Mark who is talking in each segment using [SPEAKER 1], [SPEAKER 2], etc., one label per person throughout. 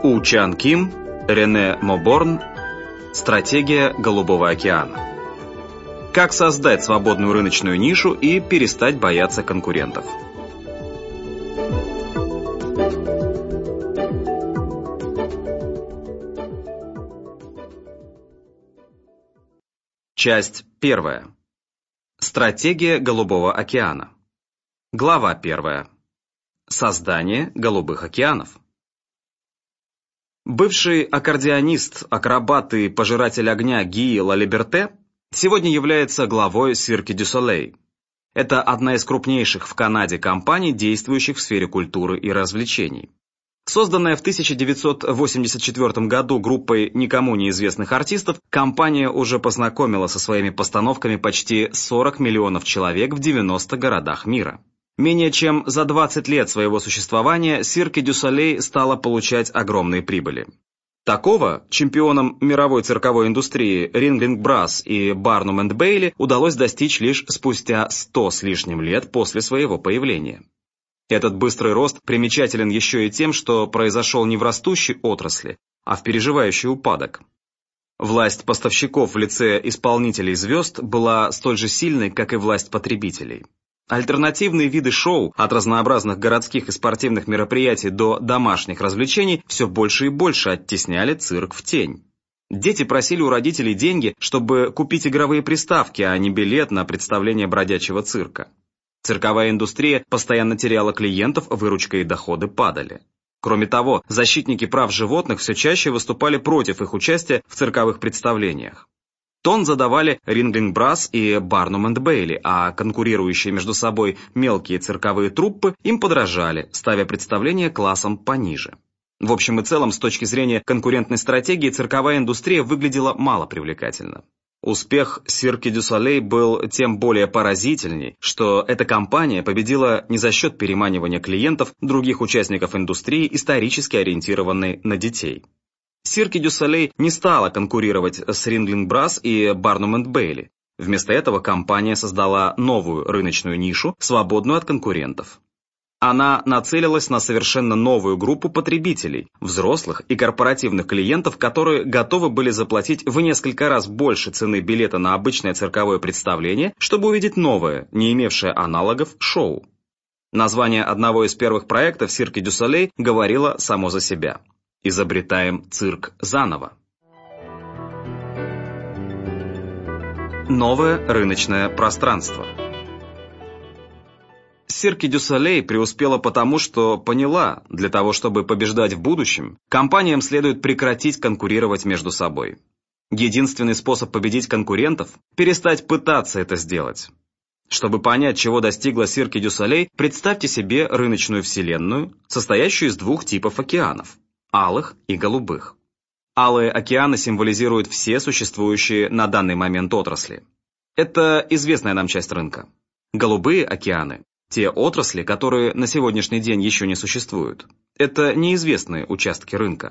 [SPEAKER 1] У Чан Ким, Рене Моборн. Стратегия Голубого океана. Как создать свободную рыночную нишу и перестать бояться конкурентов. Часть 1. Стратегия Голубого океана. Глава 1. Создание голубых океанов. Бывший аккордеонист, акробат и пожиратель огня Ги Лалиберте сегодня является главой Cirque du Soleil. Это одна из крупнейших в Канаде компаний, действующих в сфере культуры и развлечений. Созданная в 1984 году группой никому неизвестных артистов, компания уже познакомила со своими постановками почти 40 миллионов человек в 90 городах мира. Менее чем за 20 лет своего существования Cirque du Soleil стала получать огромные прибыли. Такого чемпионам мировой цирковой индустрии Ringling Brass и Barnum & Bailey удалось достичь лишь спустя 100 с лишним лет после своего появления. Этот быстрый рост примечателен еще и тем, что произошел не в растущей отрасли, а в переживающий упадок. Власть поставщиков в лице исполнителей звезд была столь же сильной, как и власть потребителей. Альтернативные виды шоу, от разнообразных городских и спортивных мероприятий до домашних развлечений, все больше и больше оттесняли цирк в тень. Дети просили у родителей деньги, чтобы купить игровые приставки, а не билет на представление бродячего цирка. Цирковая индустрия постоянно теряла клиентов, выручка и доходы падали. Кроме того, защитники прав животных все чаще выступали против их участия в цирковых представлениях. Тон задавали Ringling Brass и Barnum & Bailey, а конкурирующие между собой мелкие цирковые труппы им подражали, ставя представления классом пониже. В общем и целом, с точки зрения конкурентной стратегии, цирковая индустрия выглядела мало привлекательно. Успех Cirque du Soleil был тем более поразительней, что эта компания победила не за счет переманивания клиентов других участников индустрии, исторически ориентированной на детей. Cirque du Soleil не стала конкурировать с Ringling Brass и Barnum & Bailey. Вместо этого компания создала новую рыночную нишу, свободную от конкурентов. Она нацелилась на совершенно новую группу потребителей, взрослых и корпоративных клиентов, которые готовы были заплатить в несколько раз больше цены билета на обычное цирковое представление, чтобы увидеть новое, не имевшее аналогов, шоу. Название одного из первых проектов Cirque du Soleil говорило само за себя. Изобретаем цирк заново. Новое рыночное пространство. Cirque du Soleil преуспела потому, что поняла, для того, чтобы побеждать в будущем, компаниям следует прекратить конкурировать между собой. Единственный способ победить конкурентов – перестать пытаться это сделать. Чтобы понять, чего достигла Cirque du Soleil, представьте себе рыночную вселенную, состоящую из двух типов океанов – алых и голубых. Алые океаны символизируют все существующие на данный момент отрасли. Это известная нам часть рынка. Голубые океаны – те отрасли, которые на сегодняшний день еще не существуют. Это неизвестные участки рынка.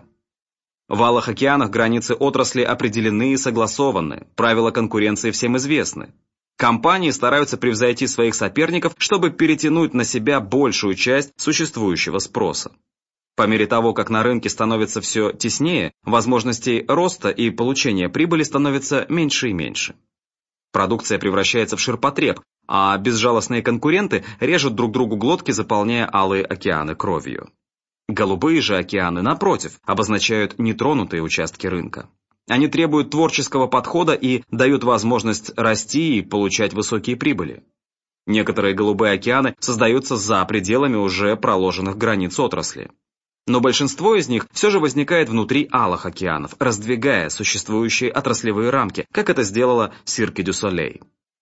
[SPEAKER 1] В алых океанах границы отрасли определены и согласованы, правила конкуренции всем известны. Компании стараются превзойти своих соперников, чтобы перетянуть на себя большую часть существующего спроса. По мере того, как на рынке становится все теснее, возможностей роста и получения прибыли становится меньше и меньше. Продукция превращается в ширпотреб, а безжалостные конкуренты режут друг другу глотки, заполняя алые океаны кровью. Голубые же океаны, напротив, обозначают нетронутые участки рынка. Они требуют творческого подхода и дают возможность расти и получать высокие прибыли. Некоторые голубые океаны создаются за пределами уже проложенных границ отрасли. Но большинство из них все же возникает внутри алых океанов, раздвигая существующие отраслевые рамки, как это сделала Cirque du Soleil.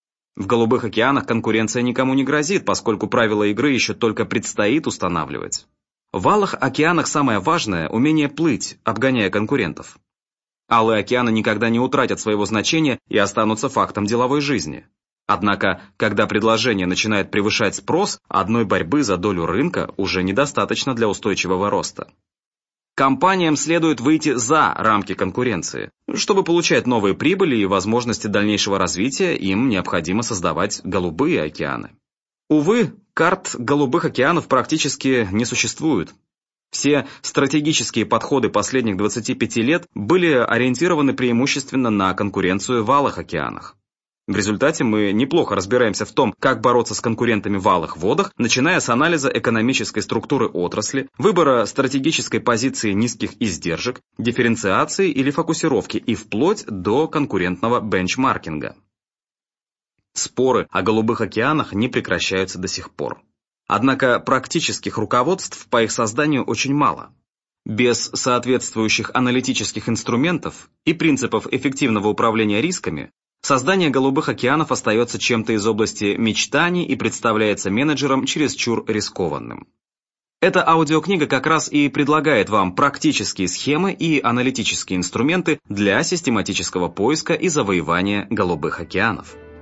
[SPEAKER 1] В голубых океанах конкуренция никому не грозит, поскольку правила игры еще только предстоит устанавливать. В алых океанах самое важное – умение плыть, обгоняя конкурентов. Алые океаны никогда не утратят своего значения и останутся фактом деловой жизни. Однако, когда предложение начинает превышать спрос, одной борьбы за долю рынка уже недостаточно для устойчивого роста. Компаниям следует выйти за рамки конкуренции. Чтобы получать новые прибыли и возможности дальнейшего развития, им необходимо создавать голубые океаны. Увы, карт голубых океанов практически не существует. Все стратегические подходы последних 25 лет были ориентированы преимущественно на конкуренцию в алых океанах. В результате мы неплохо разбираемся в том, как бороться с конкурентами в алых водах, начиная с анализа экономической структуры отрасли, выбора стратегической позиции низких издержек, дифференциации или фокусировки и вплоть до конкурентного бенчмаркинга. Споры о голубых океанах не прекращаются до сих пор. Однако практических руководств по их созданию очень мало. Без соответствующих аналитических инструментов и принципов эффективного управления рисками создание голубых океанов остается чем-то из области мечтаний и представляется менеджерам чересчур рискованным. Эта аудиокнига как раз и предлагает вам практические схемы и аналитические инструменты для систематического поиска и завоевания голубых океанов.